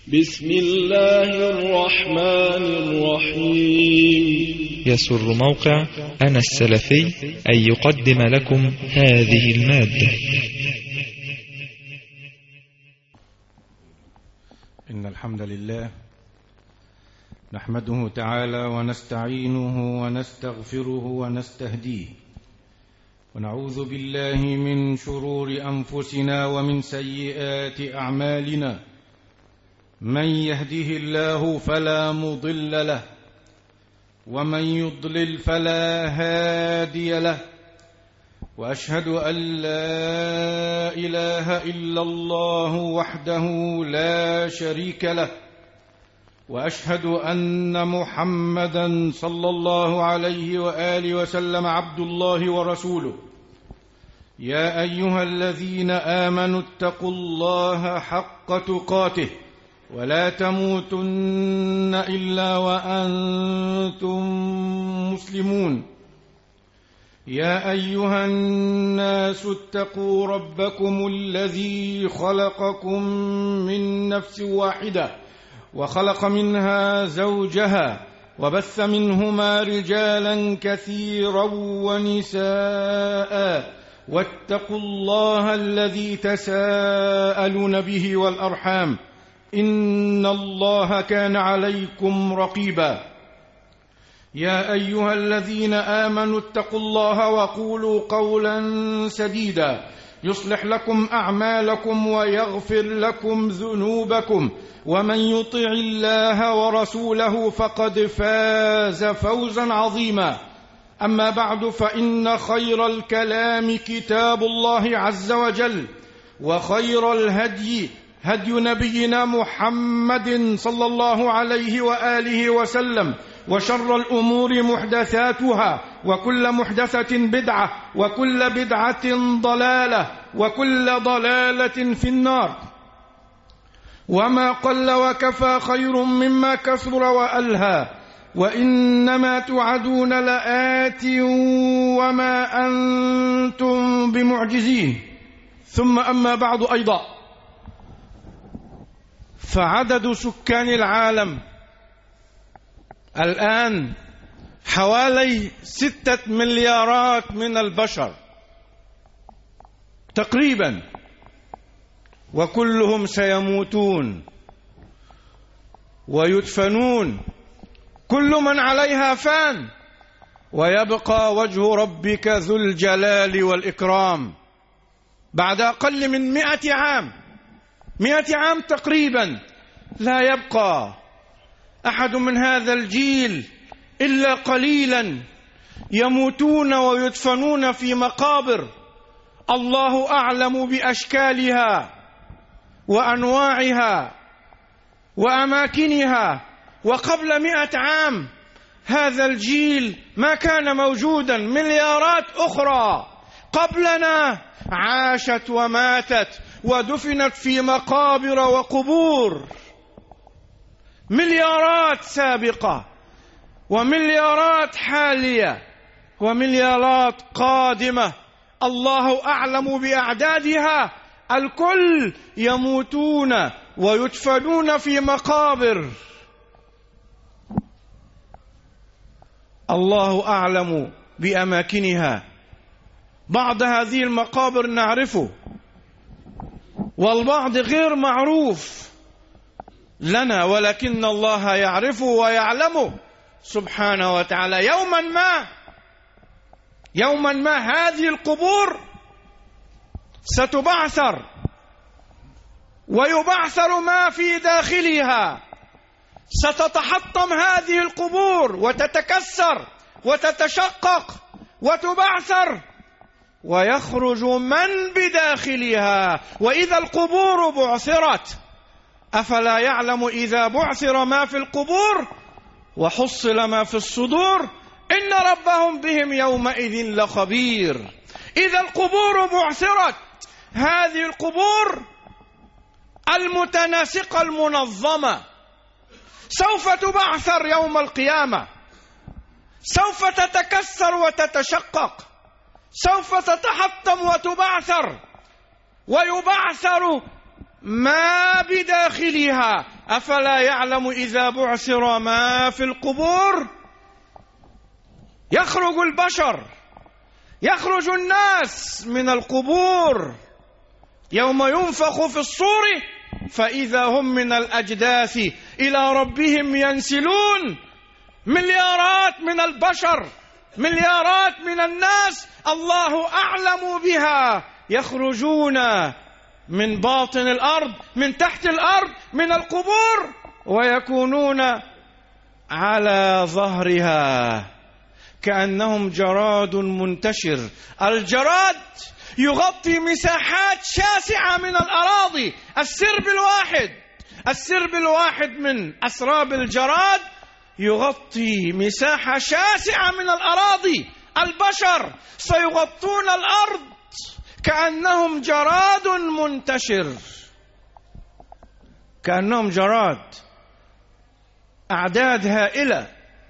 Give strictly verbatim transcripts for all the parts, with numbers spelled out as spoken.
بسم الله الرحمن الرحيم. يسر موقع أنا السلفي أن يقدم لكم هذه المادة. إن الحمد لله نحمده تعالى ونستعينه ونستغفره ونستهديه، ونعوذ بالله من شرور أنفسنا ومن سيئات أعمالنا. من يهده الله فلا مضل له، ومن يضلل فلا هادي له، وأشهد أن لا إله إلا الله وحده لا شريك له، وأشهد أن محمدًا صلى الله عليه وآله وسلم عبد الله ورسوله. يا أيها الذين آمنوا اتقوا الله حق تقاته ولا تموتن إلا وأنتم مسلمون. يا أيها الناس اتقوا ربكم الذي خلقكم من نفس واحدة وخلق منها زوجها وبث منهما رجالا كثيرا ونساء، واتقوا الله الذي تساءلون به والأرحام، إن الله كان عليكم رقيبا. يا أيها الذين آمنوا اتقوا الله وقولوا قولا سديدا يصلح لكم أعمالكم ويغفر لكم ذنوبكم، ومن يطع الله ورسوله فقد فاز فوزا عظيما. أما بعد، فإن خير الكلام كتاب الله عز وجل، وخير الهدي هدي نبينا محمد صلى الله عليه وآله وسلم، وشر الأمور محدثاتها، وكل محدثة بدعة، وكل بدعة ضلالة، وكل ضلالة في النار. وما قل وكفى خير مما كثر وألهى، وإنما توعدون لآت وما أنتم بمعجزين. ثم أما بعد، أيضا فعدد سكان العالم الآن حوالي ستة مليارات من البشر تقريبا، وكلهم سيموتون ويدفنون. كل من عليها فان، ويبقى وجه ربك ذو الجلال والإكرام. بعد أقل من مئة عام مئة عام تقريبا لا يبقى أحد من هذا الجيل إلا قليلا، يموتون ويدفنون في مقابر الله أعلم بأشكالها وأنواعها وأماكنها. وقبل مئة عام هذا الجيل ما كان موجودا. مليارات أخرى قبلنا عاشت وماتت ودفنت في مقابر وقبور. مليارات سابقة، ومليارات حالية، ومليارات قادمة، الله أعلم بأعدادها. الكل يموتون ويدفنون في مقابر الله أعلم بأماكنها. بعض هذه المقابر نعرفه، والبعض غير معروف لنا، ولكن الله يعرفه ويعلمه سبحانه وتعالى. يوما ما يوما ما هذه القبور ستبعثر، ويبعثر ما في داخلها. ستتحطم هذه القبور وتتكسر وتتشقق وتبعثر، ويخرج من بداخلها. وإذا القبور بعثرت، أفلا يعلم إذا بعثر ما في القبور وحصل ما في الصدور إن ربهم بهم يومئذ لخبير. إذا القبور بعثرت، هذه القبور المتناسقة المنظمة سوف تبعثر يوم القيامة، سوف تتكسر وتتشقق، سوف تتحطم وتبعثر، ويبعثر ما بداخلها. أفلا يعلم إذا بعثر ما في القبور؟ يخرج البشر، يخرج الناس من القبور يوم ينفخ في الصور فإذا هم من الأجداث إلى ربهم ينسلون. مليارات من البشر، مليارات من الناس الله أعلم بها، يخرجون من باطن الأرض، من تحت الأرض، من القبور، ويكونون على ظهرها كأنهم جراد منتشر. الجراد يغطي مساحات شاسعة من الأراضي. السرب الواحد السرب الواحد من أسراب الجراد يغطي مساحة شاسعة من الأراضي. البشر سيغطون الأرض كأنهم جراد منتشر، كأنهم جراد، أعداد هائلة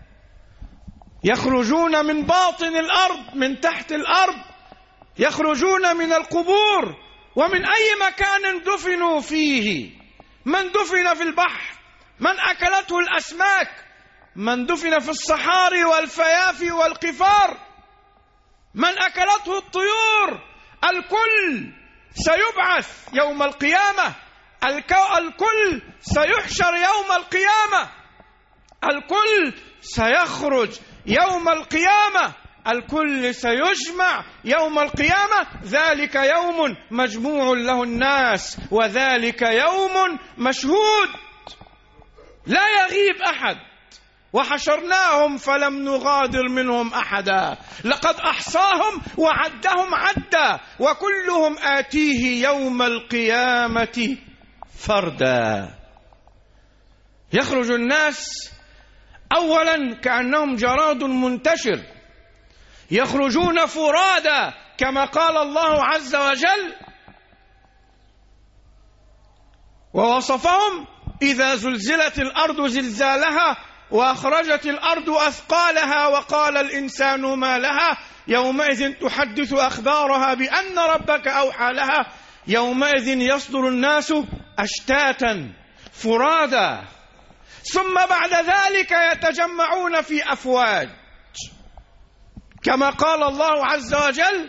يخرجون من باطن الأرض، من تحت الأرض، يخرجون من القبور ومن أي مكان دفنوا فيه. من دفن في البحر، من أكلته الأسماك، من دفن في الصحاري والفيافي والقفار، من أكلته الطيور. الكل سيبعث يوم القيامة، الكل سيحشر يوم القيامة، الكل سيخرج يوم القيامة، الكل سيجمع يوم القيامة. ذلك يوم مجموع له الناس وذلك يوم مشهود لا يغيب أحد. وحشرناهم فلم نغادر منهم أحدا، لقد أحصاهم وعدهم عدا، وكلهم آتيه يوم القيامة فردا. يخرج الناس أولا كأنهم جراد منتشر، يخرجون فرادا كما قال الله عز وجل، ووصفهم: إذا زلزلت الأرض زلزالها وأخرجت الأرض أثقالها وقال الإنسان ما لها يومئذ تحدث أخبارها بأن ربك أوحى لها يومئذ يصدر الناس أشتاتا فرادا ثم بعد ذلك يتجمعون في أفواج كما قال الله عز وجل: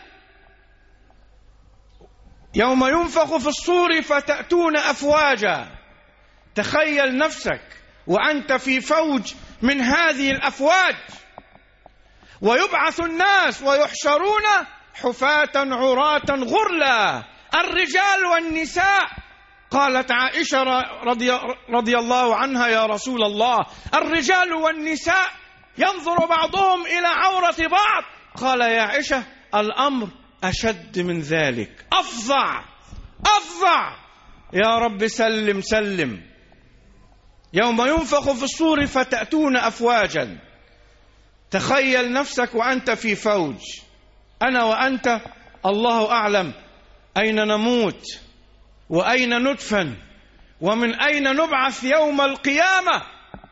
يوم ينفخ في الصور فتأتون أفواجا. تخيل نفسك وأنت في فوج من هذه الأفواج، ويبعث الناس ويحشرون حفاة عراة غرلا، الرجال والنساء. قالت عائشة رضي, رضي الله عنها: يا رسول الله، الرجال والنساء ينظر بعضهم إلى عورة بعض. قال: يا عائشة، الأمر أشد من ذلك، أفظع أفظع. يا رب سلم سلم. يوم ينفخ في الصور فتأتون أفواجا. تخيل نفسك وأنت في فوج، أنا وأنت الله أعلم أين نموت وأين ندفن ومن أين نبعث يوم القيامة،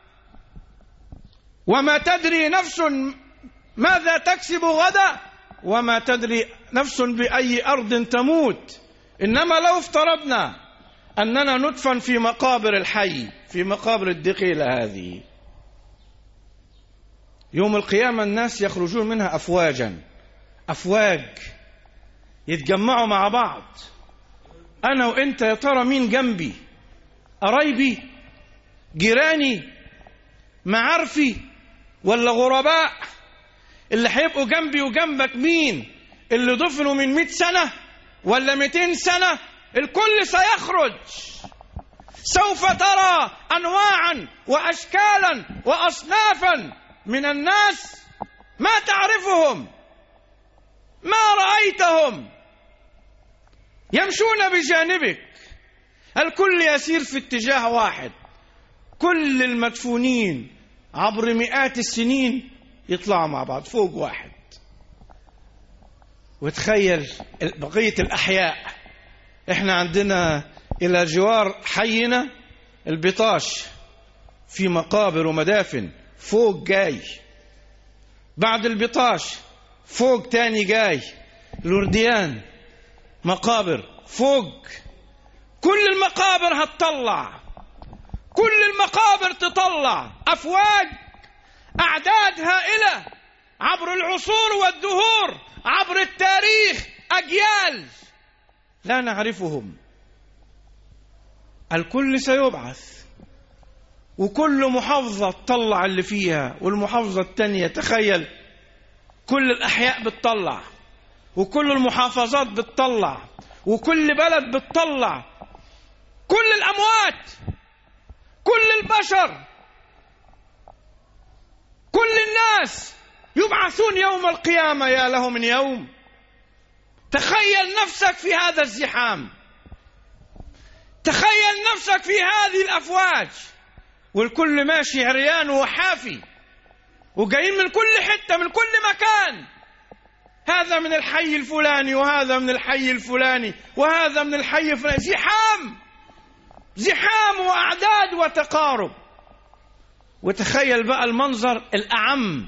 وما تدري نفس ماذا تكسب غدا، وما تدري نفس بأي أرض تموت. إنما لو افترضنا أننا ندفن في مقابر الحي، في مقابر الدقيلة هذه، يوم القيامة الناس يخرجون منها أفواجا، أفواج يتجمعوا مع بعض. أنا وإنت يا ترى مين جنبي؟ قرايبي، جيراني، معارفي، ولا غرباء؟ اللي هيبقوا جنبي وجنبك مين؟ اللي دفنوا من مئة سنة ولا مئتين سنة؟ الكل سيخرج. سوف ترى أنواعا وأشكالا وأصنافا من الناس ما تعرفهم، ما رأيتهم، يمشون بجانبك. الكل يسير في اتجاه واحد. كل المدفونين عبر مئات السنين يطلعوا مع بعض فوق واحد. وتخيل بقية الأحياء. احنا عندنا إلى جوار حينا البطاش في مقابر ومدافن فوق جاي، بعد البطاش فوق تاني جاي، الورديان مقابر فوق، كل المقابر هتطلع، كل المقابر تطلع أفواج، أعداد هائلة عبر العصور والدهور، عبر التاريخ، أجيال لا نعرفهم. الكل سيبعث، وكل محافظة تطلع اللي فيها، والمحافظة التانية تخيل كل الأحياء بتطلع، وكل المحافظات بتطلع، وكل بلد بتطلع، كل الأموات، كل البشر، كل الناس يبعثون يوم القيامة. يا له من يوم. تخيل نفسك في هذا الزحام، تخيل نفسك في هذه الأفواج، والكل ماشي عريان وحافي، وجايين من كل حتة، من كل مكان، هذا من الحي الفلاني، وهذا من الحي الفلاني، وهذا من الحي الفلاني، زحام زحام وأعداد وتقارب. وتخيل بقى المنظر الأعم،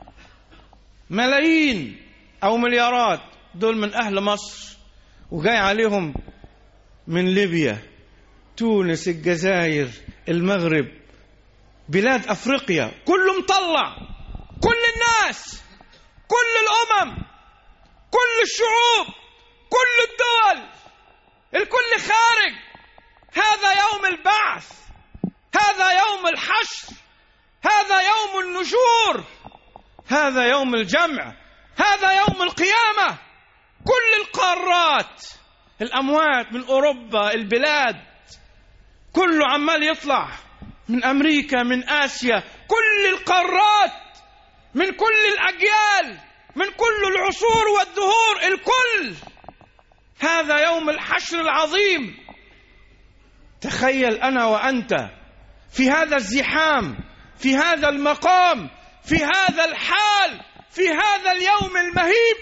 ملايين أو مليارات دول من أهل مصر، وجاي عليهم من ليبيا، تونس، الجزائر، المغرب، بلاد أفريقيا، كله مطلع، كل الناس، كل الأمم، كل الشعوب، كل الدول، الكل خارج. هذا يوم البعث، هذا يوم الحشر، هذا يوم النشور، هذا يوم الجمع، هذا يوم القيامة. كل القارات، الأموات من أوروبا، البلاد، كله عمال يطلع، من أمريكا، من آسيا، كل القارات، من كل الأجيال، من كل العصور والدهور، الكل. هذا يوم الحشر العظيم. تخيل أنا وأنت في هذا الزحام، في هذا المقام، في هذا الحال، في هذا اليوم المهيب.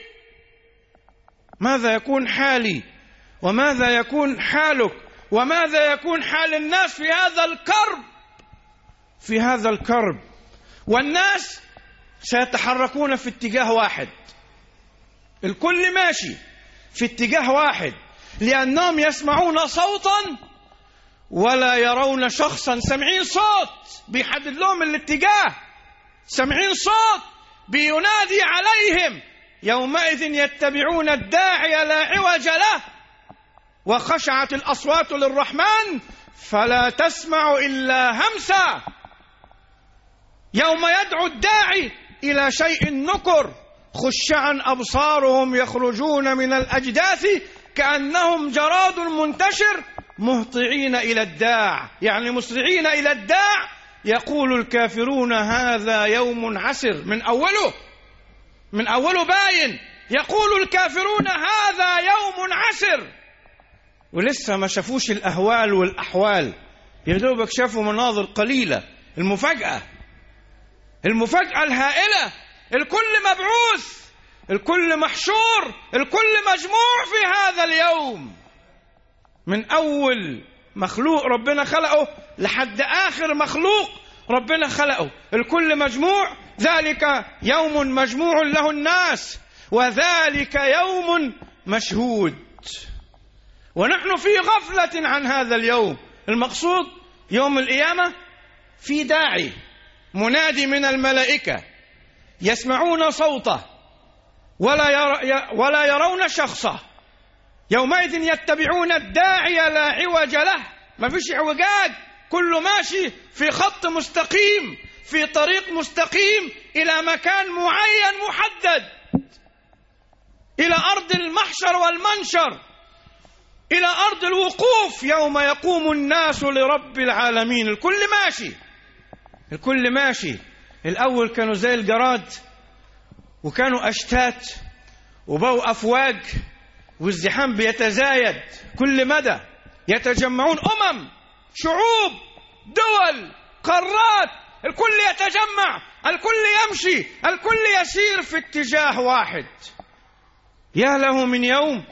ماذا يكون حالي، وماذا يكون حالك، وماذا يكون حال الناس في هذا الكرب، في هذا الكرب. والناس سيتحركون في اتجاه واحد، الكل ماشي في اتجاه واحد، لأنهم يسمعون صوتا ولا يرون شخصا. سمعين صوت بيحدد لهم الاتجاه، سمعين صوت بينادي عليهم. يومئذ يتبعون الداعي لا عوج له، وخشعت الأصوات للرحمن فلا تسمع إلا همسا. يوم يدعو الداعي إلى شيء نكر، خشعا أبصارهم يخرجون من الأجداث كأنهم جراد منتشر، مهطعين إلى الداع، يعني مسرعين إلى الداع. يقول الكافرون هذا يوم عسر. من أوله من أوله باين، يقول الكافرون هذا يوم عسر، ولسه ما شافوش الأهوال والأحوال، يدوبك شافوا مناظر قليلة. المفاجأة المفاجأة الهائلة، الكل مبعوث، الكل محشور، الكل مجموع في هذا اليوم، من أول مخلوق ربنا خلقه لحد آخر مخلوق ربنا خلقه، الكل مجموع. ذلك يوم مجموع له الناس، وذلك يوم مشهود. ونحن في غفلة عن هذا اليوم. المقصود يوم القيامة في داعي منادي من الملائكة، يسمعون صوته ولا ير ولا يرون شخصه. يومئذ يتبعون الداعي لا عوج له، ما فيش اعوجاج، كله ماشي في خط مستقيم، في طريق مستقيم إلى مكان معين محدد، إلى أرض المحشر والمنشر، إلى أرض الوقوف يوم يقوم الناس لرب العالمين. الكل ماشي، الكل ماشي. الأول كانوا زي الجراد، وكانوا أشتات، وبقوا أفواج، والزحام بيتزايد كل مدى، يتجمعون أمم، شعوب، دول، قارات، الكل يتجمع، الكل يمشي، الكل يسير في اتجاه واحد. يا له من يوم.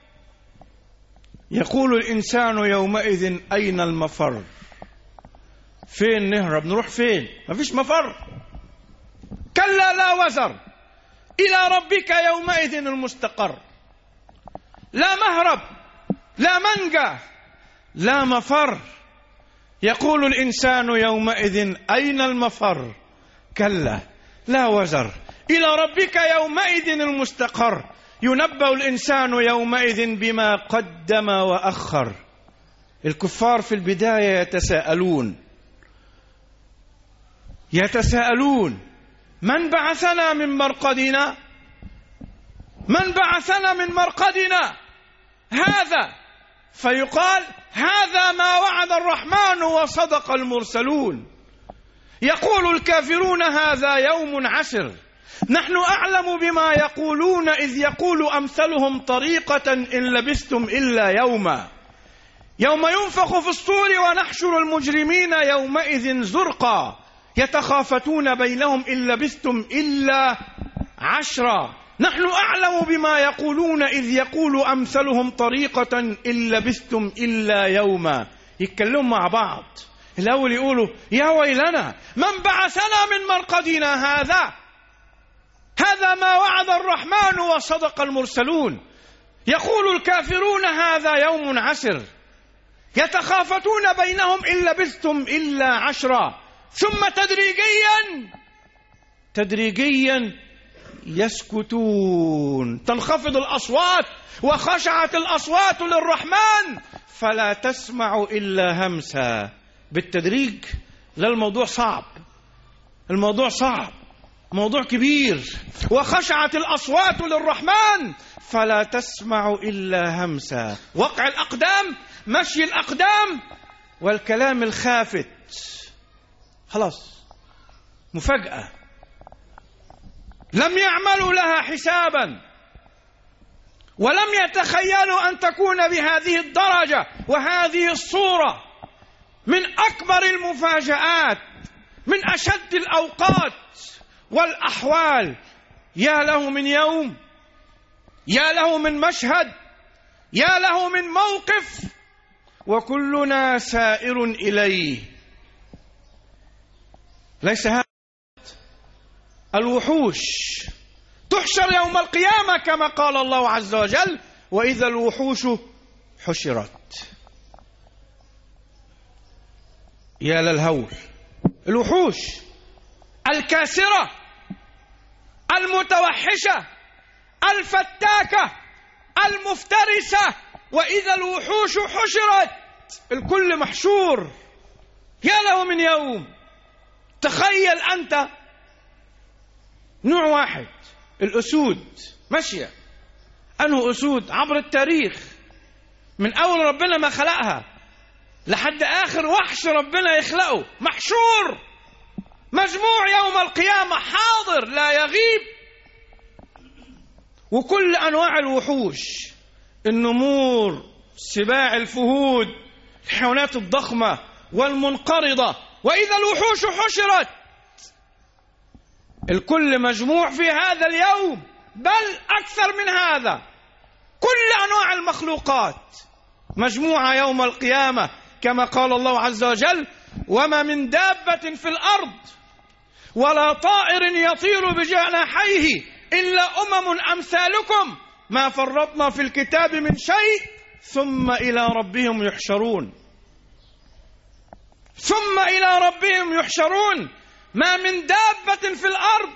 يقول الإنسان يومئذ أين المفر؟ فين نهرب؟ نروح فين؟ ما فيش مفر. كلا لا وزر، إلى ربك يومئذ المستقر. لا مهرب، لا منجى، لا مفر. يقول الإنسان يومئذ أين المفر؟ كلا لا وزر إلى ربك يومئذ المستقر. ينبأ الإنسان يومئذ بما قدم وأخر. الكفار في البداية يتساءلون يتساءلون من بعثنا من مرقدنا؟ من بعثنا من مرقدنا هذا؟ فيقال هذا ما وعد الرحمن وصدق المرسلون. يقول الكافرون هذا يوم عسر. نحن أعلم بما يقولون إذ يقول أمثلهم طريقة إن لبثتم إلا يوما يوم ينفخ في الصور ونحشر المجرمين يومئذ زرقا يتخافتون بينهم إن لبثتم إلا عشرا. نحن أعلم بما يقولون إذ يقول أمثلهم طريقة إن لبثتم إلا يوما. يتكلموا مع بعض. الأول يقولوا يا ويلنا من بعثنا من مرقدنا هذا؟ هذا ما وعد الرحمن وصدق المرسلون. يقول الكافرون هذا يوم عسر. يتخافتون بينهم إن لبثتم إلا عشرا. ثم تدريجيا تدريجيا يسكتون. تنخفض الأصوات وخشعت الأصوات للرحمن فلا تسمع إلا همسا. بالتدريج. لا الموضوع صعب. الموضوع صعب. موضوع كبير. وخشعت الأصوات للرحمن فلا تسمع إلا همسا. وقع الأقدام، مشي الأقدام، والكلام الخافت. خلاص مفاجأة. لم يعملوا لها حسابا ولم يتخيلوا أن تكون بهذه الدرجة وهذه الصورة. من أكبر المفاجآت، من أشد الأوقات والأحوال. يا له من يوم، يا له من مشهد، يا له من موقف، وكلنا سائر إليه. ليس هذا الوحوش تحشر يوم القيامة كما قال الله عز وجل وإذا الوحوش حشرت. يا للهول. الوحوش الكاسرة المتوحشة الفتاكة المفترسة. وإذا الوحوش حشرت. الكل محشور. يا له من يوم. تخيل أنت نوع واحد، الأسود ماشية. أنه أسود عبر التاريخ من أول ربنا ما خلقها لحد آخر وحش ربنا يخلقه، محشور مجموع يوم القيامة، حاضر لا يغيب. وكل أنواع الوحوش، النمور، سباع الفهود، الحيوانات الضخمة والمنقرضة. وإذا الوحوش حشرت. الكل مجموع في هذا اليوم، بل أكثر من هذا. كل أنواع المخلوقات مجموعة يوم القيامة كما قال الله عز وجل وما من دابة في الأرض ولا طائر يطير بجناحيه إلا أمم أمثالكم ما فرطنا في الكتاب من شيء ثم إلى ربهم يحشرون. ثم إلى ربهم يحشرون. ما من دابة في الأرض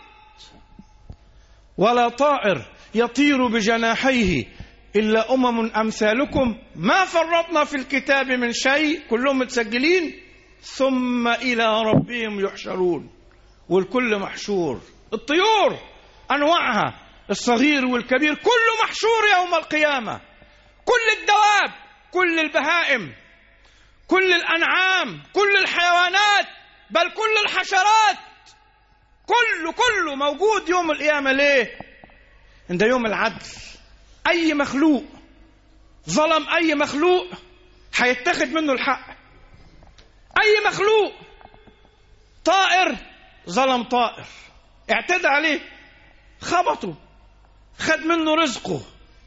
ولا طائر يطير بجناحيه إلا أمم أمثالكم ما فرطنا في الكتاب من شيء. كلهم متسجلين. ثم إلى ربهم يحشرون. والكل محشور. الطيور أنواعها الصغير والكبير كله محشور يوم القيامة. كل الدواب، كل البهائم، كل الأنعام، كل الحيوانات، بل كل الحشرات، كله كله موجود يوم القيامة. ليه؟ عند يوم العدل. أي مخلوق ظلم أي مخلوق هيتخذ منه الحق. أي مخلوق، طائر ظلم طائر، اعتدى عليه، خبطه، خد منه رزقه،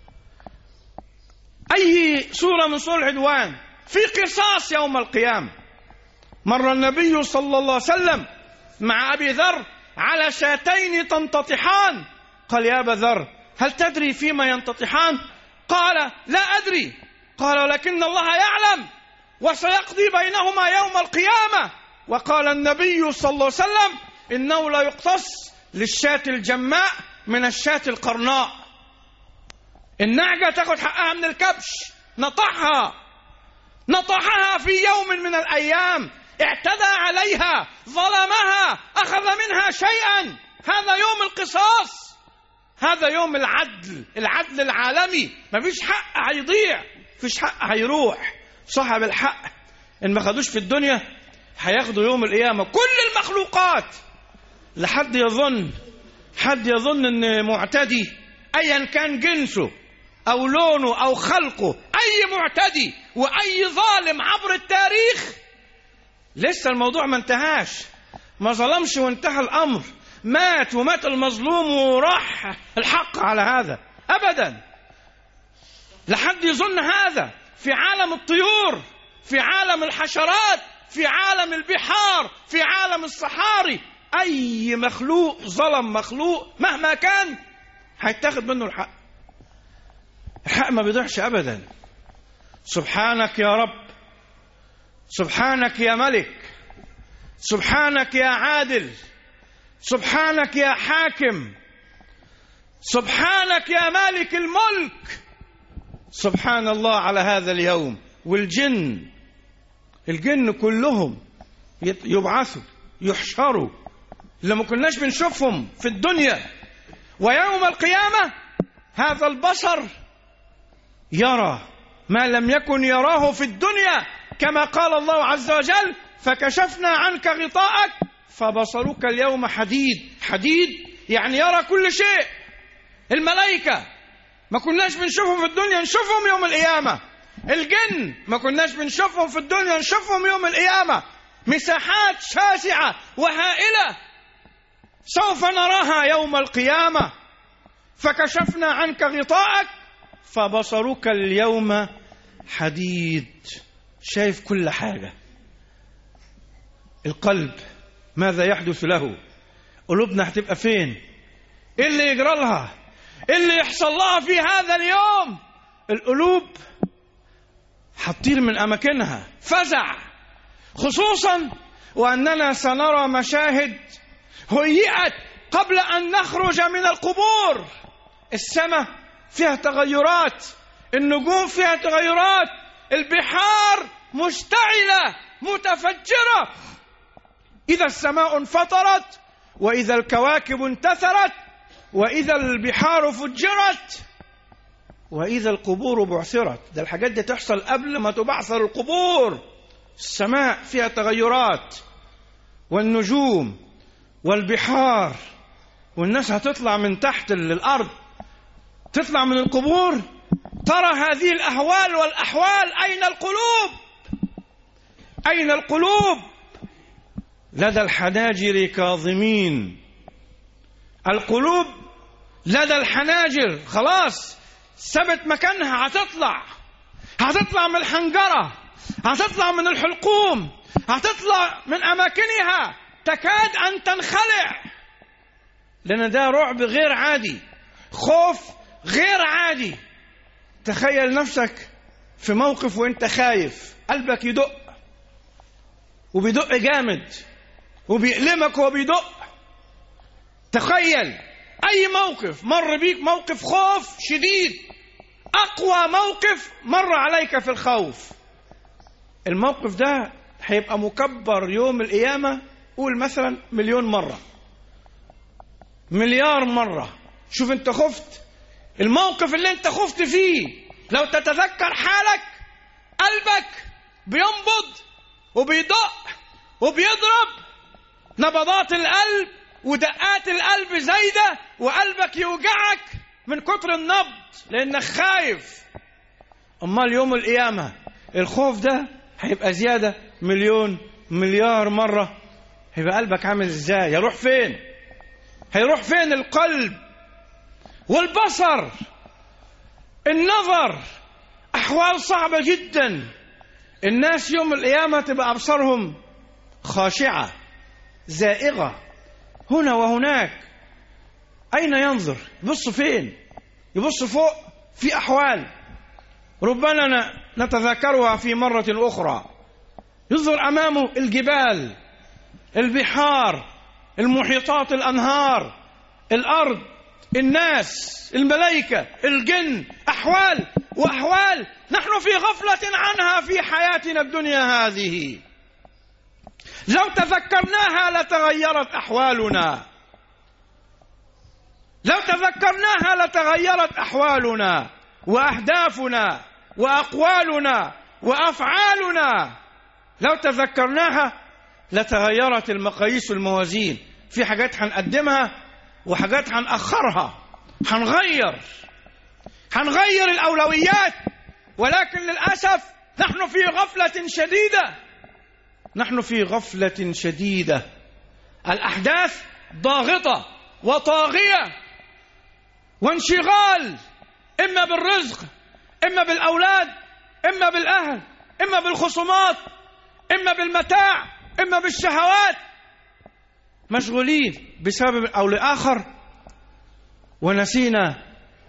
أي صورة من صور العدوان، في قصاص يوم القيامة. مر النبي صلى الله عليه وسلم مع أبي ذر على شاتين تنتطحان. قال يا أبا ذر هل تدري فيما ينتطحان؟ قال لا أدري. قال ولكن الله يعلم. وسيقضي بينهما يوم القيامة. وقال النبي صلى الله عليه وسلم إنه لا يقتص للشاة الجماء من الشاة القرناء. النعجة تاخد حقها من الكبش، نطحها نطحها في يوم من الأيام، اعتدى عليها، ظلمها، أخذ منها شيئا. هذا يوم القصاص، هذا يوم العدل، العدل العالمي. ما فيش حق هيضيع، فيش حق هيروح. صاحب الحق إن ما خدوش في الدنيا هياخدوا يوم القيامة. كل المخلوقات، لحد يظن حد يظن إن معتدي أيا كان جنسه أو لونه أو خلقه، أي معتدي وأي ظالم عبر التاريخ، لسه الموضوع ما انتهاش، ما ظلمش وانتهى الأمر، مات ومات المظلوم وراح الحق على هذا أبدا. لحد يظن هذا في عالم الطيور، في عالم الحشرات، في عالم البحار، في عالم الصحاري، أي مخلوق ظلم مخلوق مهما كان هيتاخد منه الحق. الحق ما بيضيعش أبدا. سبحانك يا رب، سبحانك يا ملك، سبحانك يا عادل، سبحانك يا حاكم، سبحانك يا مالك الملك. سبحان الله على هذا اليوم. والجن، الجن كلهم يبعثوا يحشروا اللي ما كناش بنشوفهم في الدنيا. ويوم القيامة هذا البصر يرى ما لم يكن يراه في الدنيا، كما قال الله عز وجل فكشفنا عنك غطاءك فبصرك اليوم حديد. حديد يعني يرى كل شيء. الملائكة ما كناش بنشوفهم في الدنيا، نشوفهم يوم القيامة. الجن ما كناش بنشوفهم في الدنيا، نشوفهم يوم القيامة. مساحات شاسعة وهائلة سوف نراها يوم القيامة. فكشفنا عنك غطاءك فبصرك اليوم حديد. شايف كل حاجة. القلب ماذا يحدث له؟ قلوبنا هتبقى فين؟ ايه اللي يجرى لها؟ ايه اللي يحصل لها في هذا اليوم؟ القلوب هتطير من اماكنها، فزع، خصوصا واننا سنرى مشاهد هيئت قبل ان نخرج من القبور. السماء فيها تغيرات، النجوم فيها تغيرات، البحار مشتعلة متفجرة. إذا السماء انفطرت، وإذا الكواكب انتثرت، وإذا البحار فجرت، وإذا القبور بعثرت. ده الحاجات دي تحصل قبل ما تبعثر القبور. السماء فيها تغيرات، والنجوم والبحار، والناس هتطلع من تحت الأرض، تطلع من القبور، ترى هذه الأهوال والأحوال. أين القلوب؟ أين القلوب؟ لدى الحناجر كاظمين. القلوب لدى الحناجر، خلاص ثبت مكانها، هتطلع هتطلع من الحنجرة، هتطلع من الحلقوم، هتطلع من أماكنها، تكاد أن تنخلع. لأن ده رعب غير عادي، خوف غير عادي. تخيل نفسك في موقف وانت خايف، قلبك يدق وبيدق جامد وبيألمك وبيدق. تخيل أي موقف مر بيك، موقف خوف شديد، أقوى موقف مر عليك في الخوف. الموقف ده هيبقى مكبر يوم القيامة، قول مثلا مليون مرة، مليار مرة. شوف انت خفت، الموقف اللي انت خفت فيه، لو تتذكر حالك قلبك بينبض وبيدق وبيضرب، نبضات القلب ودقات القلب زايدة، وقلبك يوجعك من كتر النبض لأنك خايف. أمال يوم القيامة الخوف ده هيبقى زيادة مليون مليار مرة. هيبقى قلبك عامل ازاي؟ يروح فين؟ هيروح فين القلب والبصر؟ النظر، أحوال صعبة جدا. الناس يوم القيامة تبقى أبصارهم خاشعة زائغة هنا وهناك. أين ينظر؟ يبص فين؟ يبص فوق. في أحوال ربما نتذكرها في مرة أخرى. يظهر أمامه الجبال، البحار، المحيطات، الأنهار، الأرض، الناس، الملائكة، الجن، أحوال وأحوال نحن في غفلة عنها في حياتنا الدنيا هذه. لو تذكرناها لتغيرت أحوالنا، لو تذكرناها لتغيرت أحوالنا وأهدافنا وأقوالنا وأفعالنا. لو تذكرناها لتغيرت المقاييس والموازين. في حاجات هنقدمها وحاجات هنأخرها، هنغير هنغير الأولويات، ولكن للأسف نحن في غفلة شديدة، نحن في غفلة شديدة. الأحداث ضاغطة وطاغية، وانشغال إما بالرزق، إما بالأولاد، إما بالأهل، إما بالخصومات، إما بالمتاع، إما بالشهوات، مشغولين بسبب أو لآخر، ونسينا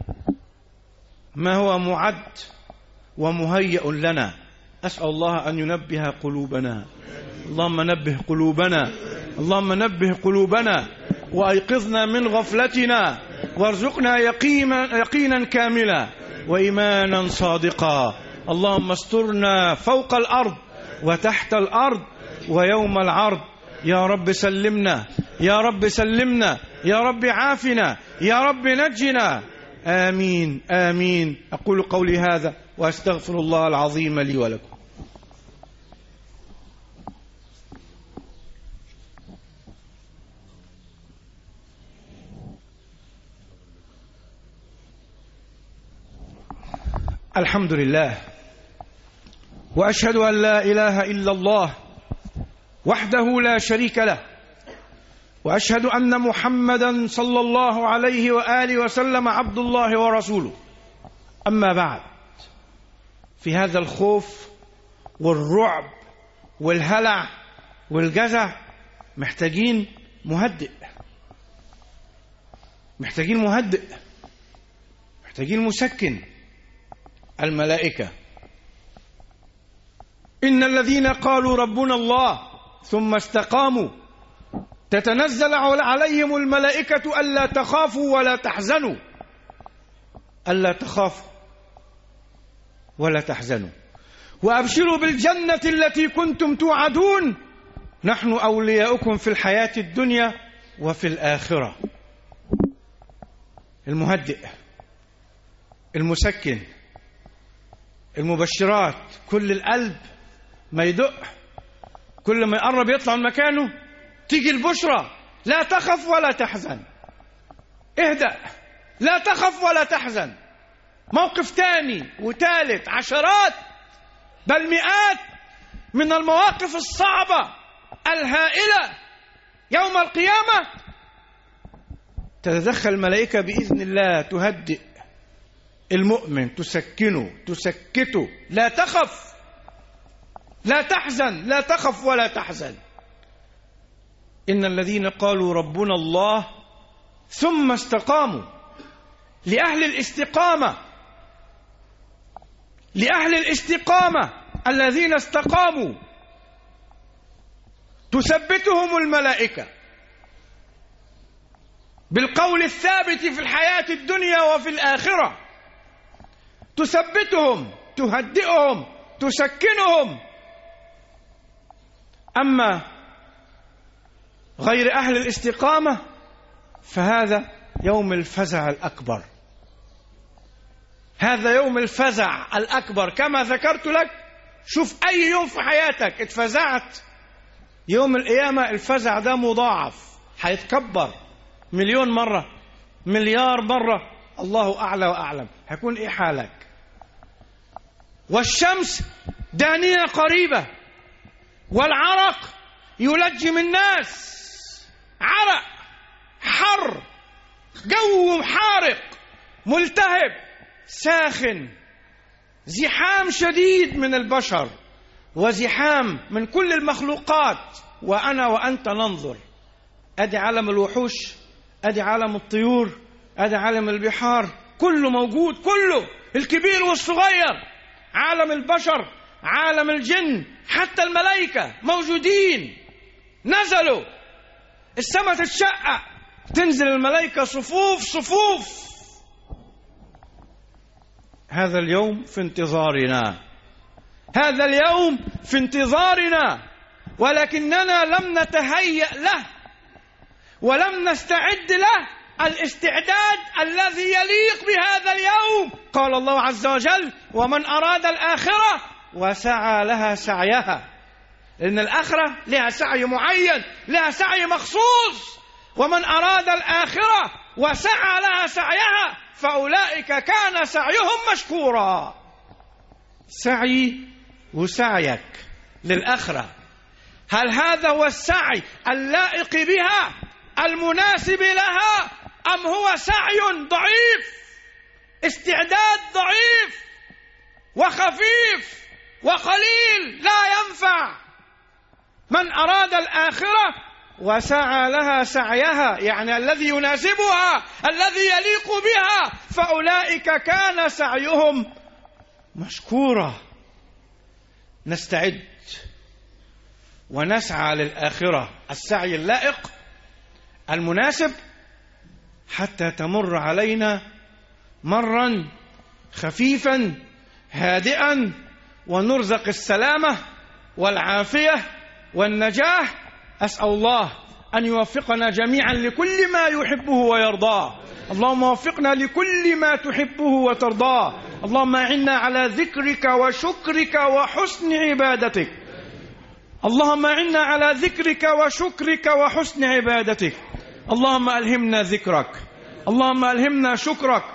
ما هو معد ومهيئ لنا. أسأل الله أن ينبه قلوبنا. اللهم نبه قلوبنا، اللهم نبه قلوبنا وأيقظنا من غفلتنا، وارزقنا يقينا, يقينا كاملا وإيمانا صادقا. اللهم استرنا فوق الأرض وتحت الأرض ويوم العرض. يا رب سلمنا، يا رب سلمنا، يا رب عافنا، يا رب نجنا. آمين آمين. أقول قولي هذا وأستغفر الله العظيم لي ولكم. الحمد لله، وأشهد أن لا إله إلا الله وحده لا شريك له، وأشهد أن محمدا صلى الله عليه وآله وسلم عبد الله ورسوله. أما بعد، في هذا الخوف والرعب والهلع والجزع محتاجين مهدئ، محتاجين مهدئ، محتاجين مسكن. الملائكة: إن الذين قالوا ربنا الله ثم استقاموا تتنزل عليهم الملائكة ألا تخافوا ولا تحزنوا، ألا تخافوا ولا تحزنوا، وأبشروا بالجنة التي كنتم توعدون، نحن أولياؤكم في الحياة الدنيا وفي الآخرة. المهدئ، المسكن، المبشرات. كل القلب ما يدق، كل ما يقرب يطلع من مكانه تيجي البشرى: لا تخف ولا تحزن، اهدأ، لا تخف ولا تحزن. موقف تاني وتالت، عشرات بل مئات من المواقف الصعبة الهائلة يوم القيامة تتدخل الملائكة بإذن الله، تهدئ المؤمن، تسكنه، تسكته. لا تخف، لا تحزن، لا تخف ولا تحزن. إن الذين قالوا ربنا الله ثم استقاموا. لأهل الاستقامة، لأهل الاستقامة الذين استقاموا تثبتهم الملائكة بالقول الثابت في الحياة الدنيا وفي الآخرة، تثبتهم، تهدئهم، تسكنهم. أما غير أهل الاستقامة فهذا يوم الفزع الأكبر، هذا يوم الفزع الأكبر. كما ذكرت لك، شوف أي يوم في حياتك اتفزعت، يوم القيامة الفزع ده مضاعف، هيتكبر مليون مرة، مليار مرة، الله أعلى وأعلم. هيكون إيه حالك؟ والشمس دانية قريبة، والعرق يلجم الناس، عرق، حر، جو حارق، ملتهب، ساخن، زحام شديد من البشر وزحام من كل المخلوقات، وأنا وأنت ننظر. أدي عالم الوحوش، أدي عالم الطيور، أدي عالم البحار، كله موجود، كله، الكبير والصغير. عالم البشر عالم الجن، حتى الملائكة موجودين، نزلوا، السماء تتشقق، تنزل الملائكة صفوف صفوف. هذا اليوم في انتظارنا، هذا اليوم في انتظارنا، ولكننا لم نتهيأ له ولم نستعد له الاستعداد الذي يليق بهذا اليوم. قال الله عز وجل: ومن أراد الآخرة وسعى لها سعيها. لأن الآخرة لها سعي معين، لها سعي مخصوص. ومن أراد الآخرة وسعى لها سعيها فأولئك كان سعيهم مشكورا. سعي وسعيك للآخرة، هل هذا هو السعي اللائق بها المناسب لها، أم هو سعي ضعيف، استعداد ضعيف وخفيف وقليل لا ينفع؟ من أراد الآخرة وسعى لها سعيها، يعني الذي يناسبها، الذي يليق بها، فأولئك كان سعيهم مشكورا. نستعد ونسعى للآخرة السعي اللائق المناسب حتى تمر علينا مرا خفيفا هادئا، ونرزق السلامة والعافية والنجاح. أسأل الله أن يوفقنا جميعا لكل ما يحبه ويرضاه. اللهم وفقنا لكل ما تحبه وترضاه. اللهم أعنا على ذكرك وشكرك وحسن عبادتك. اللهم أعنا على ذكرك وشكرك وحسن عبادتك. اللهم ألهمنا ذكرك، اللهم ألهمنا شكرك،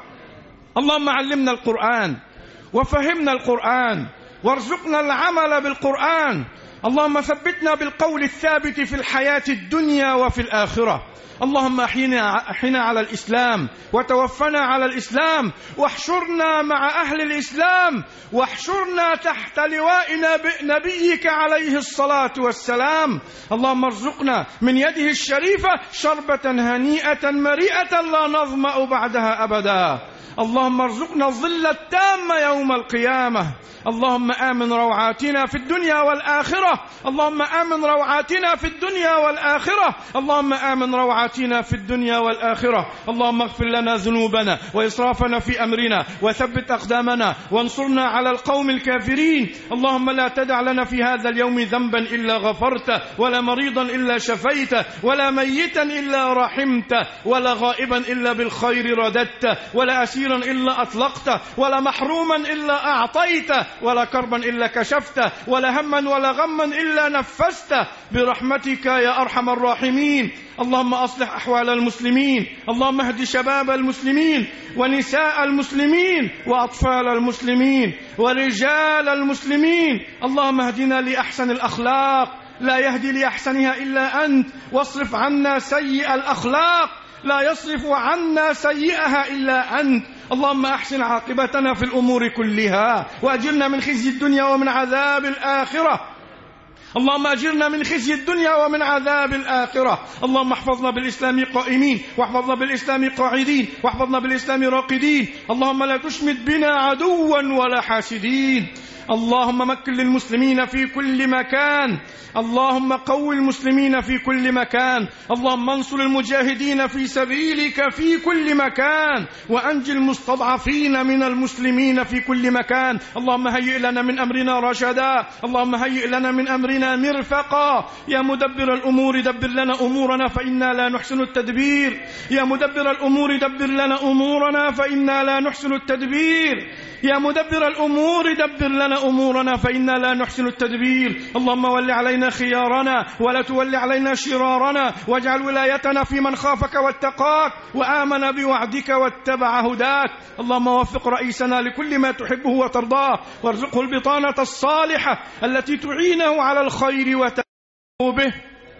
اللهم علمنا القرآن وفهمنا القرآن وارزقنا العمل بالقرآن. اللهم ثبتنا بالقول الثابت في الحياة الدنيا وفي الآخرة. اللهم أحينا أحينا على الإسلام وتوفنا على الإسلام، واحشرنا مع أهل الإسلام، واحشرنا تحت لواء نبيك عليه الصلاة والسلام. اللهم ارزقنا من يده الشريفة شربة هنيئة مريئة لا نظمأ بعدها أبدا. اللهم ارزقنا الظل التام يوم القيامة. اللهم آمن روعاتنا في الدنيا والآخرة. اللهم آمن روعاتنا في الدنيا والآخرة. اللهم آمن روعاتنا في الدنيا والآخرة. اللهم اغفر لنا ذنوبنا وإسرافنا في أمرنا، وثبت أقدامنا، وانصرنا على القوم الكافرين. اللهم لا تدع لنا في هذا اليوم ذنبا إلا غفرته، ولا مريضا إلا شفيته، ولا ميتا إلا رحمته، ولا غائبا إلا بالخير رددته، ولا أسيرا إلا أطلقته، ولا محروما إلا أعطيته، ولا كربا إلا كشفته، ولا هما ولا غما إلا نفسته، برحمتك يا أرحم الراحمين. اللهم أصلح أحوال المسلمين. اللهم اهد شباب المسلمين ونساء المسلمين وأطفال المسلمين ورجال المسلمين. اللهم اهدنا لأحسن الأخلاق، لا يهدي لأحسنها إلا أنت، واصرف عنا سيئ الأخلاق، لا يصرف عنا سيئها إلا أنت. اللهم أحسن عاقبتنا في الأمور كلها، وأجرنا من خزي الدنيا ومن عذاب الآخرة. اللهم أجرنا من خزي الدنيا ومن عذاب الآخرة. اللهم احفظنا بالإسلام قائمين، واحفظنا بالإسلام قاعدين، واحفظنا بالإسلام راقدين. اللهم لا تشمت بنا عدوا ولا حاسدين. اللهم مكن للمسلمين في كل مكان. اللهم قوي المسلمين في كل مكان. اللهم انصر المجاهدين في سبيلك في كل مكان، وأنجي المستضعفين من المسلمين في كل مكان. اللهم هيئ لنا من أمرنا رشدا. اللهم هيئ لنا من أمرنا مرفقا. يا مدبر الأمور دبر لنا أمورنا فإنا لا نحسن التدبير. يا مدبر الأمور دبر لنا أمورنا فإنا لا نحسن التدبير. يا مدبر الأمور دبر لنا أمورنا فإنا لا نحسن التدبير. اللهم ول علينا خيارنا ولا تول علينا شرارنا، واجعل ولايتنا في من خافك واتقاك وآمن بوعدك واتبع هداك. اللهم وفق رئيسنا لكل ما تحبه وترضاه، وارزقه البطانة الصالحة التي تعينه على الخير وتأمر به.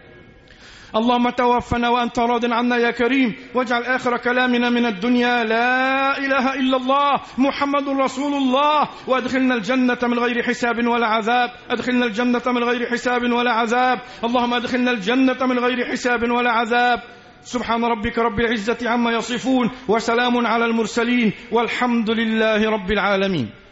اللهم توفنا وأنت راض عنا يا كريم، واجعل آخر كلامنا من الدنيا لا إله إلا الله محمد رسول الله، وأدخلنا الجنة من غير حساب ولا عذاب. أدخلنا الجنة من غير حساب ولا عذاب. اللهم أدخلنا الجنة من غير حساب ولا عذاب. سبحان ربك رب العزة عما يصفون، وسلام على المرسلين، والحمد لله رب العالمين.